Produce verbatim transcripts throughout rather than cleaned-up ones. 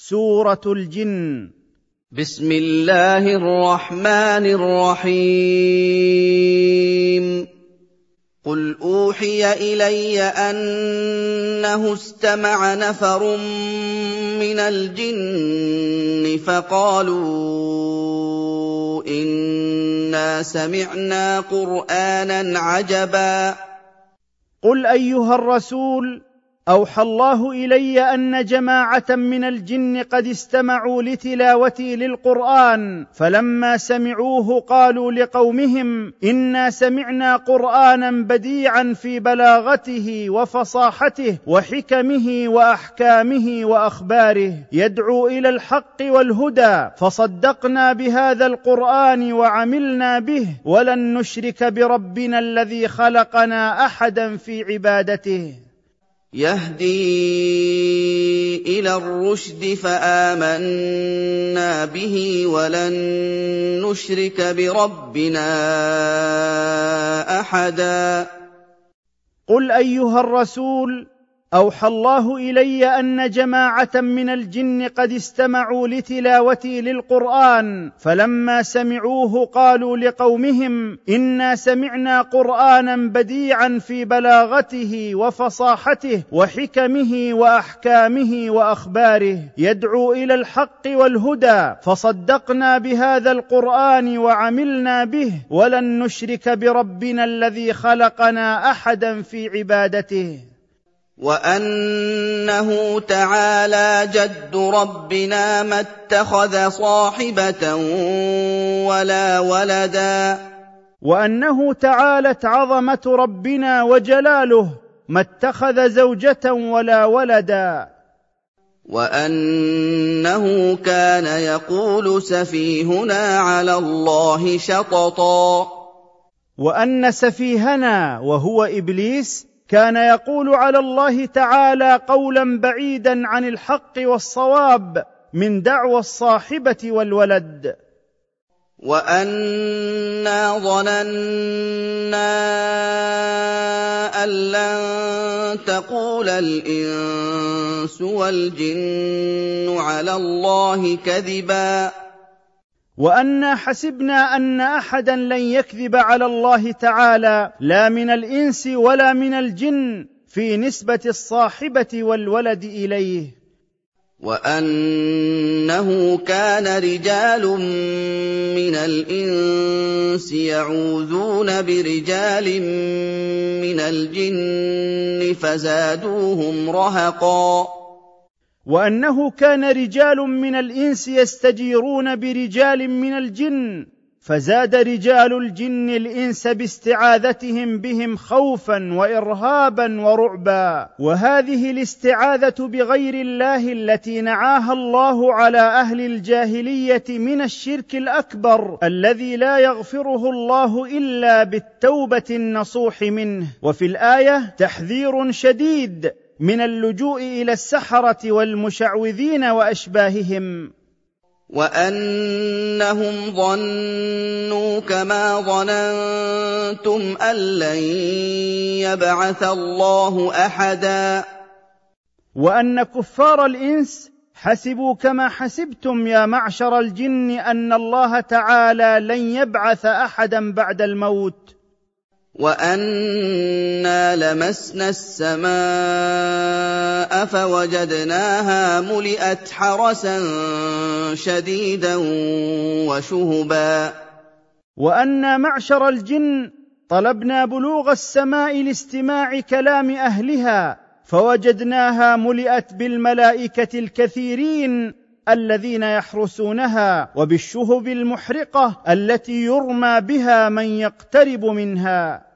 سورة الجن. بسم الله الرحمن الرحيم. قل أوحي إلي أنه استمع نفر من الجن فقالوا إنا سمعنا قرآنا عجبا. قل أيها الرسول، أوحى الله إلي أن جماعة من الجن قد استمعوا لتلاوتي للقرآن، فلما سمعوه قالوا لقومهم إنا سمعنا قرآنا بديعا في بلاغته وفصاحته وحكمه وأحكامه وأخباره، يدعو إلى الحق والهدى، فصدقنا بهذا القرآن وعملنا به، ولن نشرك بربنا الذي خلقنا أحدا في عبادته. يهدي إلى الرشد فآمنا به ولن نشرك بربنا أحدا. قل أيها الرسول، أوحى الله إلي أن جماعة من الجن قد استمعوا لتلاوتي للقرآن، فلما سمعوه قالوا لقومهم إنا سمعنا قرآنا بديعا في بلاغته وفصاحته وحكمه وأحكامه وأخباره، يدعو إلى الحق والهدى، فصدقنا بهذا القرآن وعملنا به، ولن نشرك بربنا الذي خلقنا أحدا في عبادته. وأنه تعالى جد ربنا ما اتخذ صاحبة ولا ولدا. وأنه تعالت عظمة ربنا وجلاله ما اتخذ زوجة ولا ولدا. وأنه كان يقول سفيهنا على الله شططا. وأن سفيهنا وهو إبليس كان يقول على الله تعالى قولا بعيدا عن الحق والصواب من دعوى الصاحبة والولد. وأنا ظننا أن لن تقول الإنس والجن على الله كذبا. وأنا حسبنا أن أحدا لن يكذب على الله تعالى لا من الإنس ولا من الجن في نسبة الصاحبة والولد إليه. وأنه كان رجال من الإنس يعوذون برجال من الجن فزادوهم رهقا. وأنه كان رجال من الإنس يستجيرون برجال من الجن، فزاد رجال الجن الإنس باستعاذتهم بهم خوفا وإرهابا ورعبا. وهذه الاستعاذة بغير الله التي نعاها الله على أهل الجاهلية من الشرك الأكبر الذي لا يغفره الله إلا بالتوبة النصوح منه. وفي الآية تحذير شديد من اللجوء إلى السحرة والمشعوذين وأشباههم. وأنهم ظنوا كما ظننتم أن لن يبعث الله أحدا. وأن كفار الإنس حسبوا كما حسبتم يا معشر الجن أن الله تعالى لن يبعث أحدا بعد الموت. وأنا لمسنا السماء فوجدناها ملئت حرسا شديدا وشهبا. وأنا معشر الجن طلبنا بلوغ السماء لاستماع كلام أهلها، فوجدناها ملئت بالملائكة الكثيرين الذين يحرسونها وبالشهب المحرقة التي يرمى بها من يقترب منها.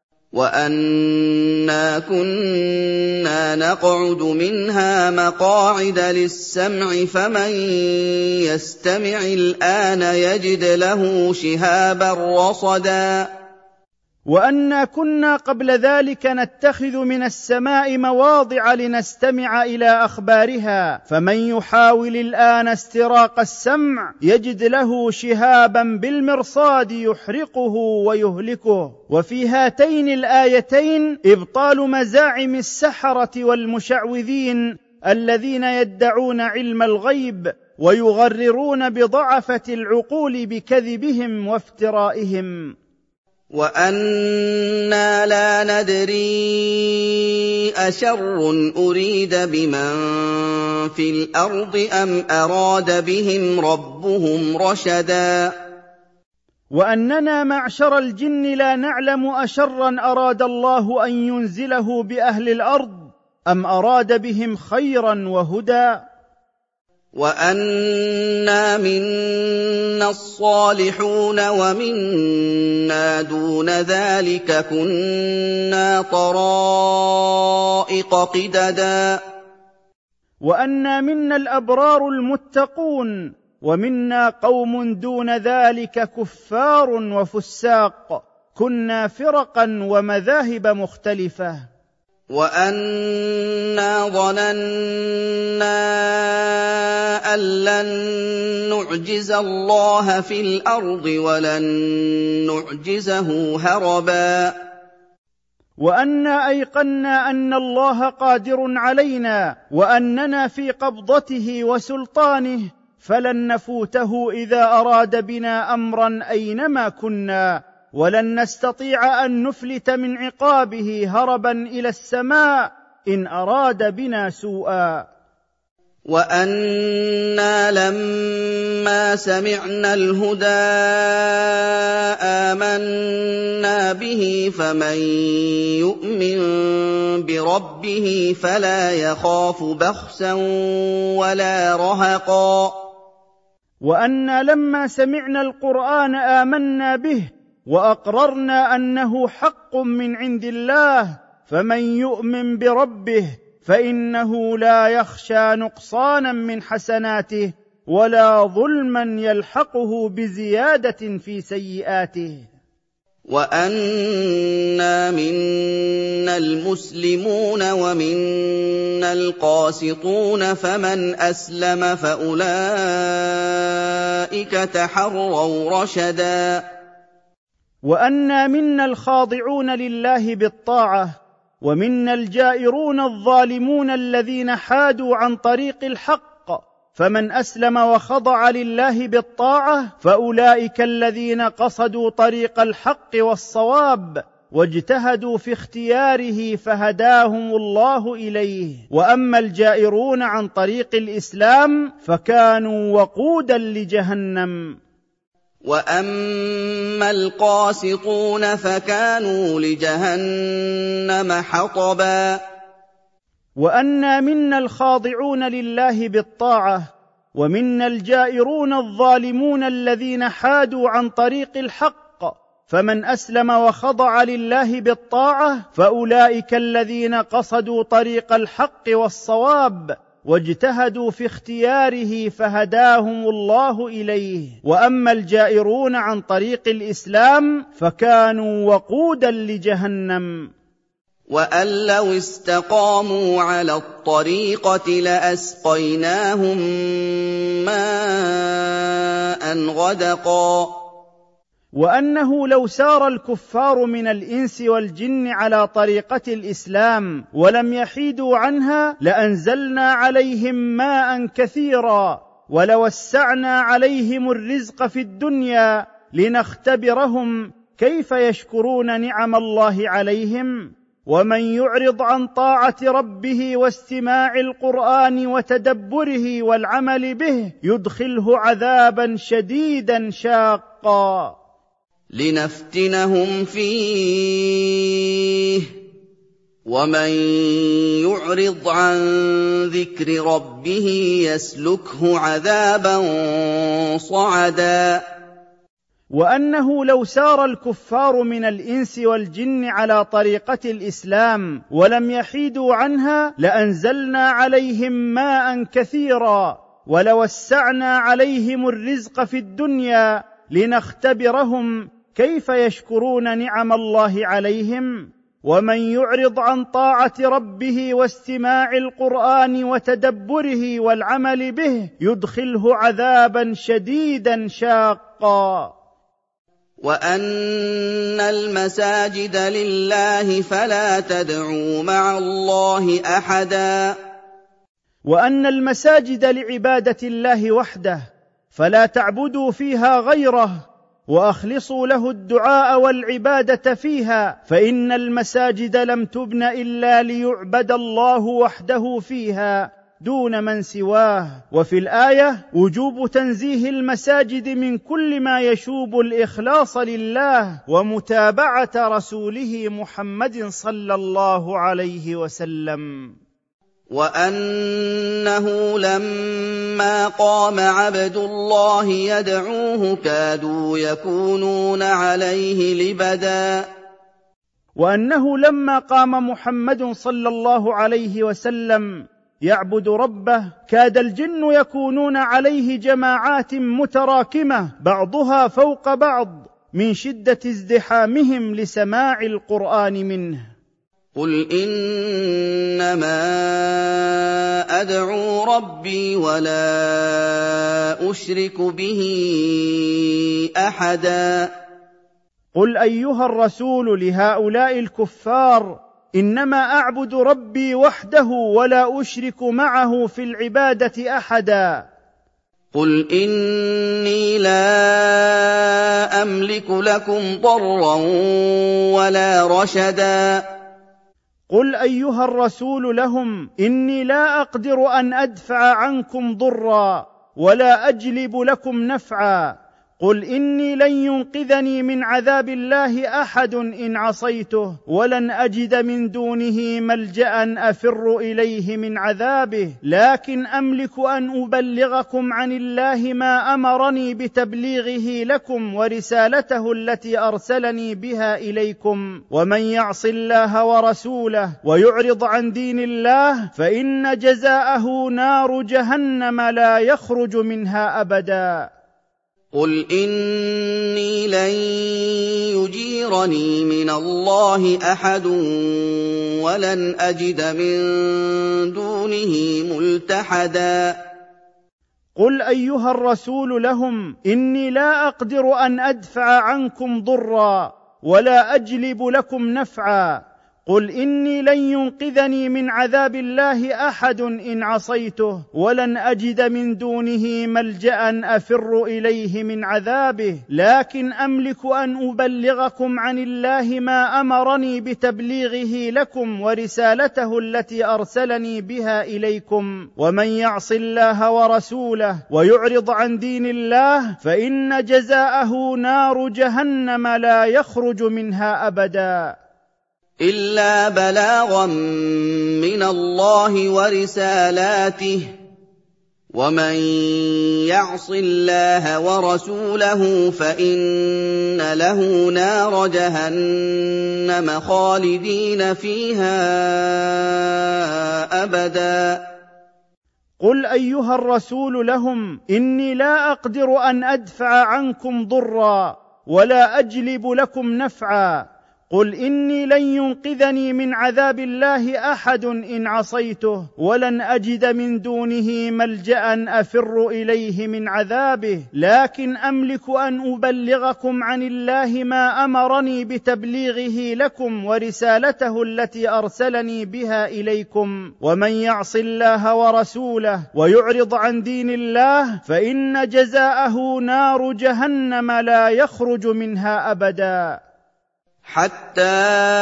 وأنا كنا نقعد منها مقاعد للسمع فمن يستمع الآن يجد له شهابا رصدا. وأنا كنا قبل ذلك نتخذ من السماء مواضع لنستمع إلى أخبارها، فمن يحاول الآن استراق السمع يجد له شهابا بالمرصاد يحرقه ويهلكه. وفي هاتين الآيتين إبطال مزاعم السحرة والمشعوذين الذين يدعون علم الغيب ويغررون بضعفة العقول بكذبهم وافترائهم. وَأَنَّا لَا نَدْرِي أَشَرٌّ أُرِيدَ بِمَن فِي الْأَرْضِ أَمْ أَرَادَ بِهِمْ رَبُّهُمْ رَشَدًا. وأننا معشر الجن لا نعلم أشرا أراد الله أن ينزله بأهل الأرض أم أراد بهم خيرا وهدى. وَأَنَّا مِنَّا الصَّالِحُونَ وَمِنَّا دُونَ ذَٰلِكَ كُنَّا طَرَائِقَ قِدَدًا. وأنا منا الأبرار المتقون ومنا قوم دون ذلك كفار وفساق، كنا فرقا ومذاهب مختلفة. وَأَنَّا ظَنَنَّا أَن لَّن نُّعْجِزَ اللَّهَ فِي الْأَرْضِ وَلَن نُّعْجِزَهُ هَرَبًا. وأنا أيقنا أن الله قادر علينا وأننا في قبضته وسلطانه، فلن نفوته إذا أراد بنا أمرا أينما كنا، ولن نستطيع أن نفلت من عقابه هربا إلى السماء إن أراد بنا سوءا. وَأَنَّا لَمَّا سَمِعْنَا الْهُدَىٰ آمَنَّا بِهِ، فَمَن يُؤْمِن بِرَبِّهِ فَلَا يَخَافُ بَخْسًا وَلَا رَهَقًا. وأنا لما سمعنا القرآن آمنا به وأقررنا أنه حق من عند الله، فمن يؤمن بربه فإنه لا يخشى نقصانا من حسناته ولا ظلما يلحقه بزيادة في سيئاته. وَأَنَّا مِنَّا الْمُسْلِمُونَ وَمِنَّا الْقَاسِطُونَ، فَمَنْ أَسْلَمَ فَأُولَٰئِكَ تَحَرَّوْا رَشَدًا. وأنا منا الخاضعون لله بالطاعة ومنا الجائرون الظالمون الذين حادوا عن طريق الحق، فمن أسلم وخضع لله بالطاعة فأولئك الذين قصدوا طريق الحق والصواب واجتهدوا في اختياره فهداهم الله إليه. وأما الجائرون عن طريق الإسلام فكانوا وقودا لجهنم. وَأَمَّا الْقَاسِطُونَ فَكَانُوا لِجَهَنَّمَ حَطَبًا. وأنا منا الخاضعون لله بالطاعة ومنا الجائرون الظالمون الذين حادوا عن طريق الحق، فمن أسلم وخضع لله بالطاعة فأولئك الذين قصدوا طريق الحق والصواب واجتهدوا في اختياره فهداهم الله إليه. وأما الجائرون عن طريق الإسلام فكانوا وقودا لجهنم. وَأَن لَّوْ اسْتَقَامُوا عَلَى الطَّرِيقَةِ لَأَسْقَيْنَاهُم مَّاءً غَدَقًا. وأنه لو سار الكفار من الإنس والجن على طريقة الإسلام ولم يحيدوا عنها لأنزلنا عليهم ماء كثيرا ولوسعنا عليهم الرزق في الدنيا لنختبرهم كيف يشكرون نعم الله عليهم. ومن يعرض عن طاعة ربه واستماع القرآن وتدبره والعمل به يدخله عذابا شديدا شاقا. لِنَفْتِنَهُمْ فِيهِ ۚ وَمَن يُعْرِضْ عَن ذِكْرِ رَبِّهِ يَسْلُكْهُ عَذَابًا صَعَدًا. وأنه لو سار الكفار من الإنس والجن على طريقة الإسلام ولم يحيدوا عنها لأنزلنا عليهم ماء كثيرا ولوسعنا عليهم الرزق في الدنيا لنختبرهم كيف يشكرون نعم الله عليهم. ومن يعرض عن طاعة ربه واستماع القرآن وتدبره والعمل به يدخله عذابا شديدا شاقا. وَأَنَّ الْمَسَاجِدَ لِلَّهِ فَلَا تَدْعُوا مَعَ اللَّهِ أَحَدًا. وأن المساجد لعبادة الله وحده، فلا تعبدوا فيها غيره، وأخلصوا له الدعاء والعبادة فيها، فإن المساجد لم تبن إلا ليعبد الله وحده فيها دون من سواه. وفي الآية وجوب تنزيه المساجد من كل ما يشوب الإخلاص لله ومتابعة رسوله محمد صلى الله عليه وسلم. وأنه لما قام عبد الله يدعوه كادوا يكونون عليه لبدا. وأنه لما قام محمد صلى الله عليه وسلم يعبد ربه كاد الجن يكونون عليه جماعات متراكمة بعضها فوق بعض من شدة ازدحامهم لسماع القرآن منه. قل إنما أدعو ربي ولا أشرك به أحدا. قل أيها الرسول لهؤلاء الكفار: إنما أعبد ربي وحده ولا أشرك معه في العبادة أحدا. قل إني لا أملك لكم ضرا ولا رشدا. قل أيها الرسول لهم: إني لا أقدر أن أدفع عنكم ضرا ولا أجلب لكم نفعا. قل إني لن ينقذني من عذاب الله أحد إن عصيته، ولن أجد من دونه ملجأ أفر إليه من عذابه، لكن أملك أن أبلغكم عن الله ما أمرني بتبليغه لكم ورسالته التي أرسلني بها إليكم. ومن يعص الله ورسوله ويعرض عن دين الله فإن جزاءه نار جهنم لا يخرج منها أبدا. قل إني لن يجيرني من الله أحد ولن أجد من دونه ملتحدا. قل أيها الرسول لهم: إني لا أقدر أن أدفع عنكم ضرا ولا أجلب لكم نفعا. قل إني لن ينقذني من عذاب الله أحد إن عصيته، ولن أجد من دونه ملجأ أفر إليه من عذابه، لكن أملك أن أبلغكم عن الله ما أمرني بتبليغه لكم ورسالته التي أرسلني بها إليكم. ومن يعص الله ورسوله ويعرض عن دين الله فإن جزاءه نار جهنم لا يخرج منها أبدا. إلا بلاغا من الله ورسالاته، ومن يعص الله ورسوله فإن له نار جهنم خالدين فيها أبدا. قل أيها الرسول لهم: إني لا أقدر أن أدفع عنكم ضرا ولا أجلب لكم نفعا. قل إني لن ينقذني من عذاب الله أحد إن عصيته، ولن أجد من دونه ملجأ أفر إليه من عذابه، لكن أملك أن أبلغكم عن الله ما أمرني بتبليغه لكم ورسالته التي أرسلني بها إليكم. ومن يعص الله ورسوله ويعرض عن دين الله فإن جزاءه نار جهنم لا يخرج منها أبدا. حتى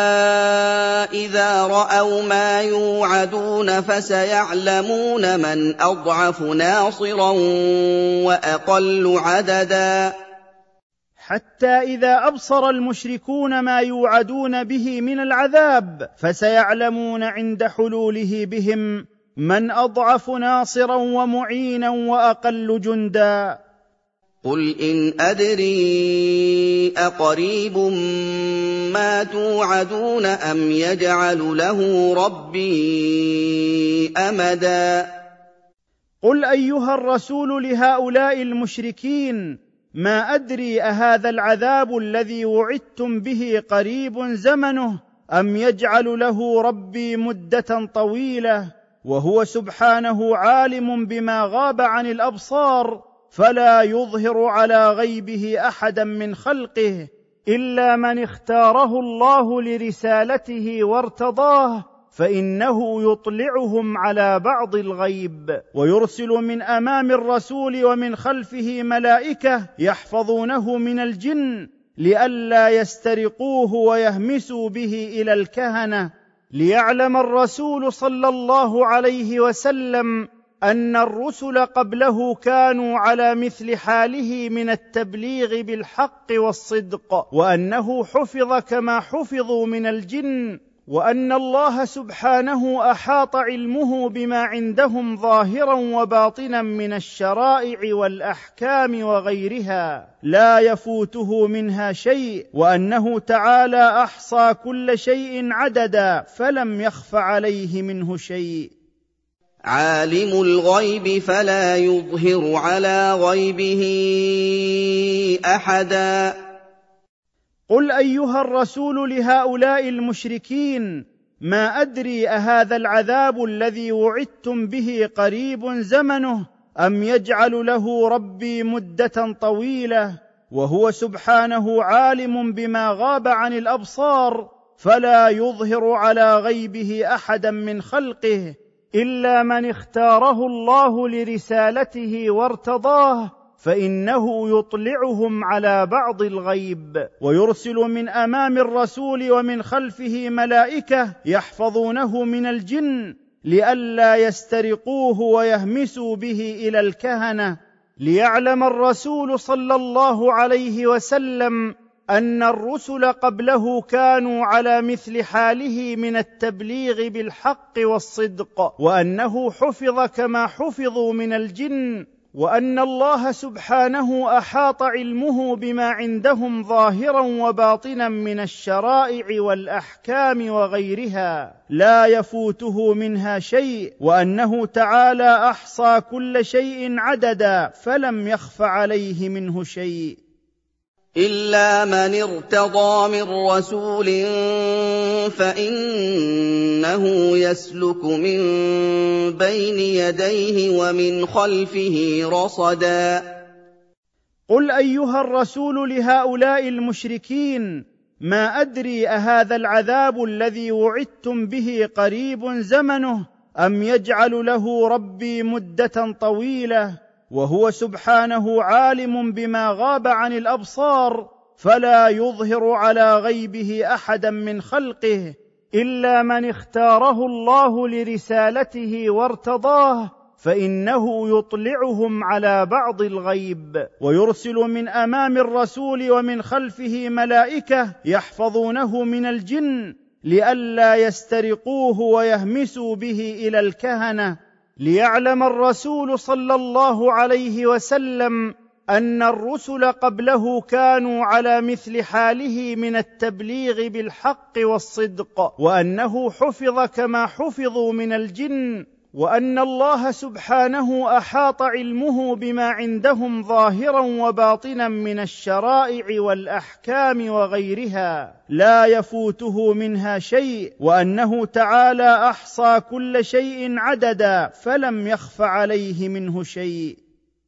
إذا رأوا ما يوعدون فسيعلمون من أضعف ناصرا وأقل عددا. حتى إذا أبصر المشركون ما يوعدون به من العذاب فسيعلمون عند حلوله بهم من أضعف ناصرا ومعينا وأقل جندا. قل إن أدري أقريب ما توعدون أم يجعل له ربي أمدا. قل أيها الرسول لهؤلاء المشركين: ما أدري أهذا العذاب الذي وعدتم به قريب زمنه أم يجعل له ربي مدة طويلة، وهو سبحانه عالم بما غاب عن الأبصار فلا يظهر على غيبه أحدا من خلقه إلا من اختاره الله لرسالته وارتضاه، فإنه يطلعهم على بعض الغيب، ويرسل من أمام الرسول ومن خلفه ملائكة يحفظونه من الجن لئلا يسترقوه ويهمسوا به إلى الكهنة، ليعلم الرسول صلى الله عليه وسلم أن الرسل قبله كانوا على مثل حاله من التبليغ بالحق والصدق، وأنه حفظ كما حفظوا من الجن، وأن الله سبحانه أحاط علمه بما عندهم ظاهرا وباطنا من الشرائع والأحكام وغيرها لا يفوته منها شيء، وأنه تعالى أحصى كل شيء عددا فلم يخف عليه منه شيء. عالم الغيب فلا يظهر على غيبه أحدا. قل أيها الرسول لهؤلاء المشركين: ما أدري أهذا العذاب الذي وعدتم به قريب زمنه أم يجعل له ربي مدة طويلة، وهو سبحانه عالم بما غاب عن الأبصار، فلا يظهر على غيبه أحدا من خلقه إلا من اختاره الله لرسالته وارتضاه، فإنه يطلعهم على بعض الغيب، ويرسل من أمام الرسول ومن خلفه ملائكة يحفظونه من الجن لئلا يسترقوه ويهمسوا به إلى الكهنة، ليعلم الرسول صلى الله عليه وسلم أن الرسل قبله كانوا على مثل حاله من التبليغ بالحق والصدق، وأنه حفظ كما حفظوا من الجن، وأن الله سبحانه أحاط علمه بما عندهم ظاهرا وباطنا من الشرائع والأحكام وغيرها لا يفوته منها شيء، وأنه تعالى أحصى كل شيء عددا فلم يخف عليه منه شيء. إلا من ارتضى من رسول فإنه يسلك من بين يديه ومن خلفه رصدا. قل أيها الرسول لهؤلاء المشركين: ما أدري أهذا العذاب الذي وعدتم به قريب زمنه أم يجعل له ربي مدة طويلة، وهو سبحانه عالم بما غاب عن الأبصار، فلا يظهر على غيبه أحدا من خلقه إلا من اختاره الله لرسالته وارتضاه، فإنه يطلعهم على بعض الغيب، ويرسل من أمام الرسول ومن خلفه ملائكة يحفظونه من الجن لئلا يسترقوه ويهمسوا به إلى الكهنة، ليعلم الرسول صلى الله عليه وسلم أن الرسل قبله كانوا على مثل حاله من التبليغ بالحق والصدق، وأنه حفظ كما حفظوا من الجن، وأن الله سبحانه أحاط علمه بما عندهم ظاهرا وباطنا من الشرائع والأحكام وغيرها لا يفوته منها شيء، وأنه تعالى أحصى كل شيء عددا فلم يخف عليه منه شيء.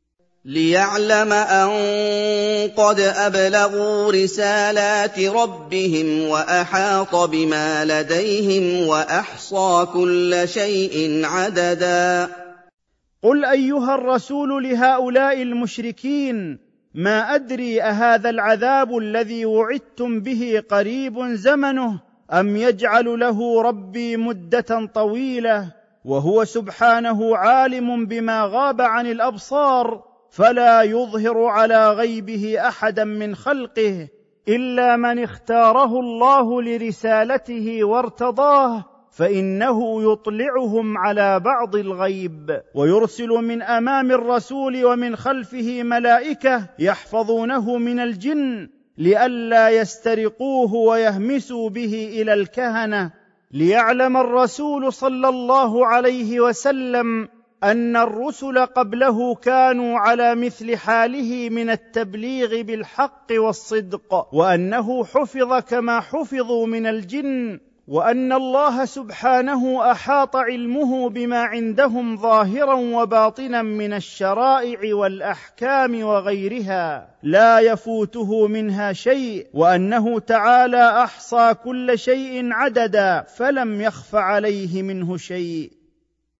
ليعلم أن قد أبلغوا رسالات ربهم وأحاط بما لديهم وأحصى كل شيء عددا. قل أيها الرسول لهؤلاء المشركين: ما أدري أهذا العذاب الذي وعدتم به قريب زمنه أم يجعل له ربي مدة طويلة، وهو سبحانه عالم بما غاب عن الأبصار، فلا يظهر على غيبه أحدا من خلقه إلا من اختاره الله لرسالته وارتضاه، فإنه يطلعهم على بعض الغيب، ويرسل من أمام الرسول ومن خلفه ملائكة يحفظونه من الجن لئلا يسترقوه ويهمسوا به إلى الكهنة، ليعلم الرسول صلى الله عليه وسلم أن الرسل قبله كانوا على مثل حاله من التبليغ بالحق والصدق، وأنه حفظ كما حفظوا من الجن، وأن الله سبحانه أحاط علمه بما عندهم ظاهرا وباطنا من الشرائع والأحكام وغيرها لا يفوته منها شيء، وأنه تعالى أحصى كل شيء عددا فلم يخف عليه منه شيء.